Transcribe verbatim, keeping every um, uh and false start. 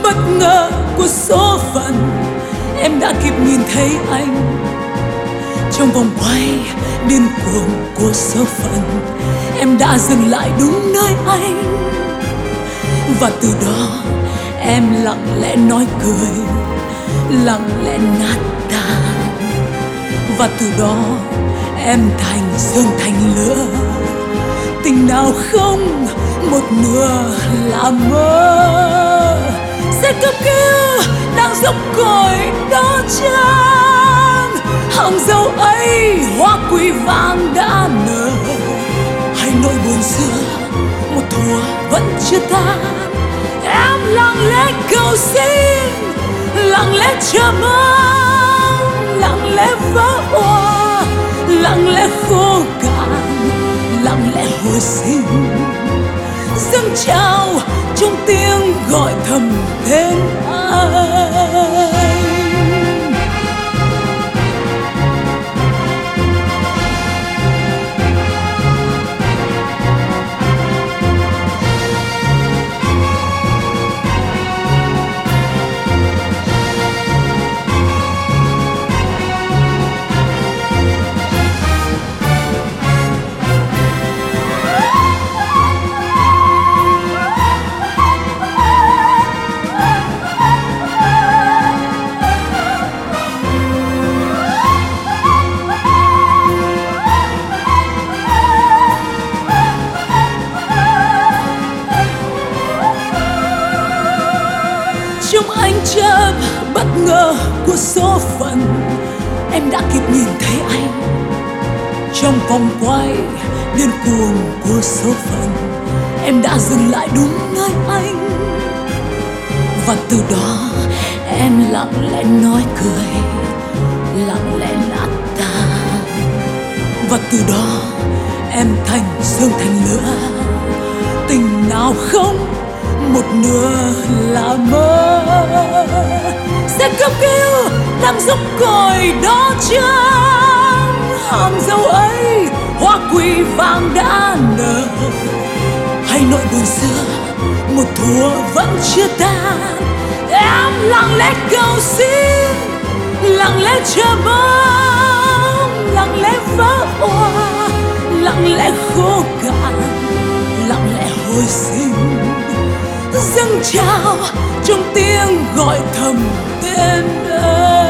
bất ngờ của số phận, em đã kịp nhìn thấy anh. Trong vòng quay điên cuồng của số phận, em đã dừng lại đúng nơi anh. Và từ đó em lặng lẽ nói cười, lặng lẽ nát tan. Và từ đó em thành sương thành lửa, tình nào không một nửa là mơ. Sẽ cấp cứu đang dốc cội đó chăng, hồng dâu ấy hoa quỳ vàng đã nở. Hay nỗi buồn xưa một thuở vẫn chưa tan, em lặng lẽ cầu xin, lặng lẽ chờ mong, lặng lẽ vỡ òa, lặng lẽ khô cạn, lặng lẽ hồi sinh, dâng trào trong tiếng gọi thầm tên anh. Trong ánh chớp bất ngờ của số phận, em đã kịp nhìn thấy anh. Trong vòng quay điên cuồng của số phận, em đã dừng lại đúng nơi anh. Và từ đó em lặng lẽ nói cười, lặng lẽ nát tan. Và từ đó em thành sương thành lửa, tình nào không một nửa là mơ. Sẽ cấp cứu đang dốc cội đó chăng, hàm dâu ấy hoa quỳ vàng đã nở. Hay nỗi buồn xưa một thuở vẫn chưa tan, em lặng lẽ cầu xin, lặng lẽ chờ mong, lặng lẽ vỡ òa, lặng lẽ khô cạn, lặng lẽ hồi sinh, dâng trào trong tiếng gọi thầm tên ơi.